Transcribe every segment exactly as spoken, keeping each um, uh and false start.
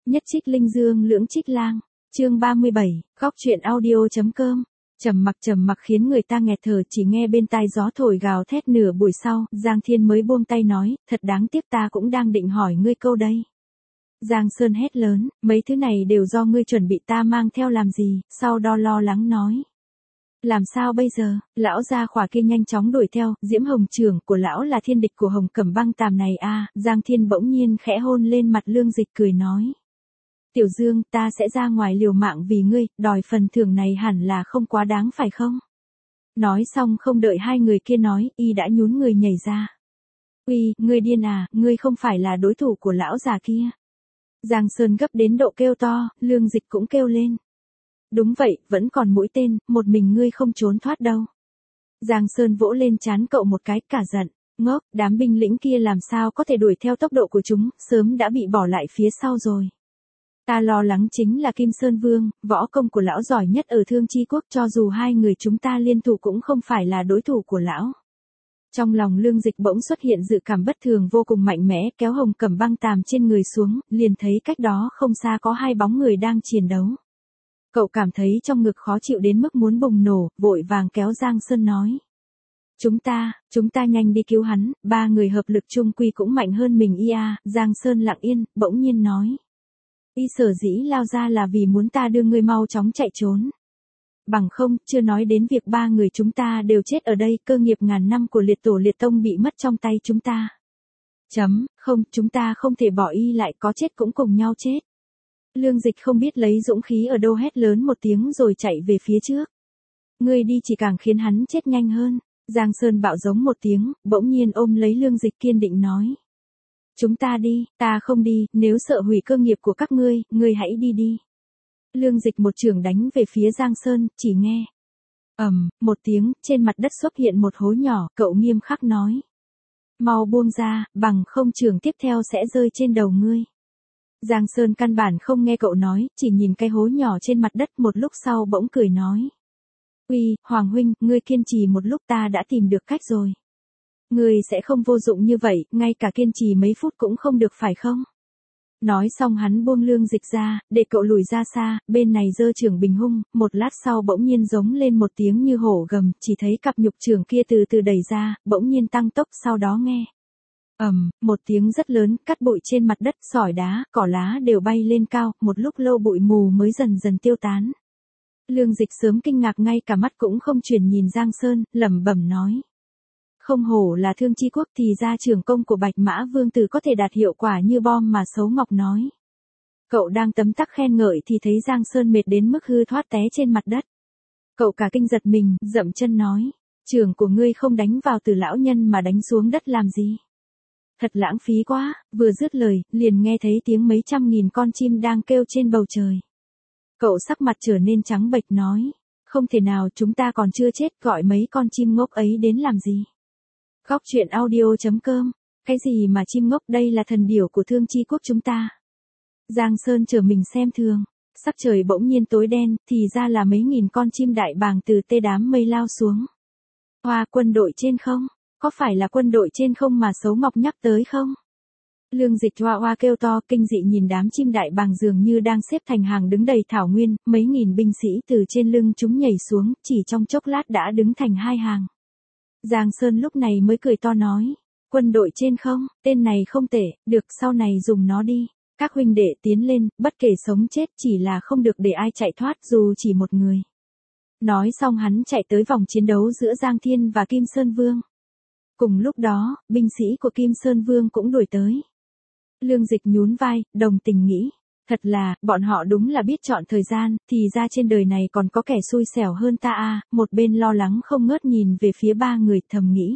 Nhất trích linh dương lưỡng trích lang. Chương ba mươi bảy, góc truyện audio.com. Trầm mặc trầm mặc khiến người ta nghẹt thở, chỉ nghe bên tai gió thổi gào thét nửa buổi sau, Giang Thiên mới buông tay nói, thật đáng tiếc, ta cũng đang định hỏi ngươi câu đây. Giang Sơn hét lớn, mấy thứ này đều do ngươi chuẩn bị, ta mang theo làm gì, sau đó lo lắng nói. Làm sao bây giờ, lão gia khỏa kia nhanh chóng đuổi theo, Diễm Hồng trưởng của lão là thiên địch của Hồng Cẩm Băng Tàm này a. Giang Thiên bỗng nhiên khẽ hôn lên mặt Lương Dịch cười nói. Tiểu Dương, ta sẽ ra ngoài liều mạng vì ngươi, đòi phần thưởng này hẳn là không quá đáng phải không? Nói xong không đợi hai người kia nói, y đã nhún người nhảy ra. Uy, ngươi điên à, ngươi không phải là đối thủ của lão già kia. Giang Sơn gấp đến độ kêu to, Lương Dịch cũng kêu lên. Đúng vậy, vẫn còn mũi tên, một mình ngươi không trốn thoát đâu. Giang Sơn vỗ lên trán cậu một cái, cả giận. Ngốc, đám binh lĩnh kia làm sao có thể đuổi theo tốc độ của chúng, sớm đã bị bỏ lại phía sau rồi. Ta lo lắng chính là Kim Sơn Vương, võ công của lão giỏi nhất ở Thương Chi Quốc, cho dù hai người chúng ta liên thủ cũng không phải là đối thủ của lão. Trong lòng Lương Dịch bỗng xuất hiện dự cảm bất thường vô cùng mạnh mẽ, kéo Hồng Cẩm Băng Tàm trên người xuống, liền thấy cách đó không xa có hai bóng người đang chiến đấu. Cậu cảm thấy trong ngực khó chịu đến mức muốn bùng nổ, vội vàng kéo Giang Sơn nói. Chúng ta, chúng ta nhanh đi cứu hắn, ba người hợp lực chung quy cũng mạnh hơn mình ia. Giang Sơn lặng yên, bỗng nhiên nói. Y sở dĩ lao ra là vì muốn ta đưa ngươi mau chóng chạy trốn. Bằng không, chưa nói đến việc ba người chúng ta đều chết ở đây, cơ nghiệp ngàn năm của liệt tổ liệt tông bị mất trong tay chúng ta. Chấm, không, chúng ta không thể bỏ y lại, có chết cũng cùng nhau chết. Lương Dịch không biết lấy dũng khí ở đâu hét lớn một tiếng rồi chạy về phía trước. Ngươi đi chỉ càng khiến hắn chết nhanh hơn. Giang Sơn bạo giống một tiếng, bỗng nhiên ôm lấy Lương Dịch kiên định nói. Chúng ta đi, ta không đi, nếu sợ hủy cơ nghiệp của các ngươi, ngươi hãy đi đi. Lương Dịch một chưởng đánh về phía Giang Sơn, chỉ nghe. Ầm, một tiếng, trên mặt đất xuất hiện một hố nhỏ, cậu nghiêm khắc nói. Mau buông ra, bằng không chưởng tiếp theo sẽ rơi trên đầu ngươi. Giang Sơn căn bản không nghe cậu nói, chỉ nhìn cái hố nhỏ trên mặt đất, một lúc sau bỗng cười nói. Uy, Hoàng huynh, ngươi kiên trì một lúc, ta đã tìm được cách rồi. Ngươi sẽ không vô dụng như vậy, ngay cả kiên trì mấy phút cũng không được phải không? Nói xong hắn buông Lương Dịch ra, để cậu lùi ra xa, bên này giơ chưởng bình hung, một lát sau bỗng nhiên giống lên một tiếng như hổ gầm, chỉ thấy cặp nhục chưởng kia từ từ đẩy ra, bỗng nhiên tăng tốc, sau đó nghe. Ầm, một tiếng rất lớn, cắt bụi trên mặt đất, sỏi đá, cỏ lá đều bay lên cao, một lúc lâu bụi mù mới dần dần tiêu tán. Lương Dịch sớm kinh ngạc, ngay cả mắt cũng không chuyển nhìn Giang Sơn, lẩm bẩm nói. Không hổ là Thương Chi Quốc, thì ra trưởng công của Bạch Mã Vương Tử có thể đạt hiệu quả như bom mà Sấu Ngọc nói. Cậu đang tấm tắc khen ngợi thì thấy Giang Sơn mệt đến mức hư thoát té trên mặt đất. Cậu cả kinh giật mình, dậm chân nói. Trưởng của ngươi không đánh vào Từ lão nhân mà đánh xuống đất làm gì? Thật lãng phí quá, vừa dứt lời, liền nghe thấy tiếng mấy trăm nghìn con chim đang kêu trên bầu trời. Cậu sắc mặt trở nên trắng bệch nói. Không thể nào, chúng ta còn chưa chết, gọi mấy con chim ngốc ấy đến làm gì? Góc truyện audio.com. Cái gì mà chim ngốc, đây là thần điểu của Thương Chi Quốc chúng ta. Giang Sơn trở mình xem thường. Sắc trời bỗng nhiên tối đen, thì ra là mấy nghìn con chim đại bàng từ tê đám mây lao xuống. Hoa, quân đội trên không? Có phải là quân đội trên không mà Sấu Ngọc nhắc tới không? Lương Dịch hoa hoa kêu to, kinh dị nhìn đám chim đại bàng dường như đang xếp thành hàng đứng đầy thảo nguyên, mấy nghìn binh sĩ từ trên lưng chúng nhảy xuống, chỉ trong chốc lát đã đứng thành hai hàng. Giang Sơn lúc này mới cười to nói, quân đội trên không, tên này không tệ, được, sau này dùng nó đi. Các huynh đệ tiến lên, bất kể sống chết, chỉ là không được để ai chạy thoát dù chỉ một người. Nói xong hắn chạy tới vòng chiến đấu giữa Giang Thiên và Kim Sơn Vương. Cùng lúc đó, binh sĩ của Kim Sơn Vương cũng đuổi tới. Lương Dịch nhún vai, đồng tình nghĩ. Thật là, bọn họ đúng là biết chọn thời gian, thì ra trên đời này còn có kẻ xui xẻo hơn ta à. Một bên lo lắng không ngớt nhìn về phía ba người, thầm nghĩ.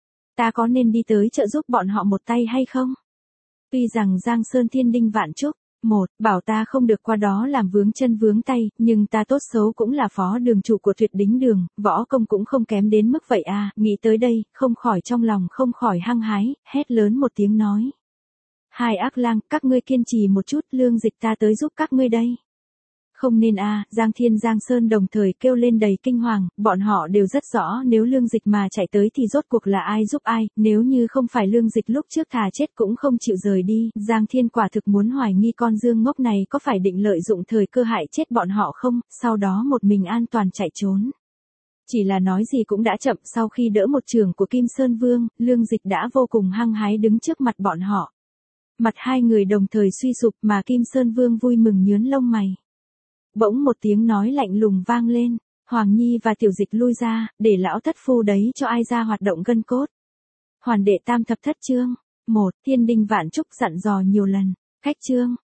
Ta có nên đi tới trợ giúp bọn họ một tay hay không? Tuy rằng Giang Sơn thiên đinh vạn trúc, một, bảo ta không được qua đó làm vướng chân vướng tay, nhưng ta tốt xấu cũng là phó đường chủ của Tuyệt Đính Đường, võ công cũng không kém đến mức vậy à. Nghĩ tới đây, không khỏi trong lòng không khỏi hăng hái, hét lớn một tiếng nói. Hai ác lang, các ngươi kiên trì một chút, Lương Dịch ta tới giúp các ngươi đây. Không nên a, Giang Thiên Giang Sơn đồng thời kêu lên đầy kinh hoàng, bọn họ đều rất rõ nếu Lương Dịch mà chạy tới thì rốt cuộc là ai giúp ai, nếu như không phải Lương Dịch lúc trước thà chết cũng không chịu rời đi, Giang Thiên quả thực muốn hoài nghi con Dương ngốc này có phải định lợi dụng thời cơ hại chết bọn họ không, sau đó một mình an toàn chạy trốn. Chỉ là nói gì cũng đã chậm, sau khi đỡ một trường của Kim Sơn Vương, Lương Dịch đã vô cùng hăng hái đứng trước mặt bọn họ. Mặt hai người đồng thời suy sụp mà Kim Sơn Vương vui mừng nhướng lông mày. Bỗng một tiếng nói lạnh lùng vang lên, Hoàng Nhi và Tiểu Dịch lui ra, để lão thất phu đấy cho ai ra hoạt động gân cốt. Hoàn đệ tam thập thất chương, một, Thiên Đinh Vạn Trúc dặn dò nhiều lần, khách chương.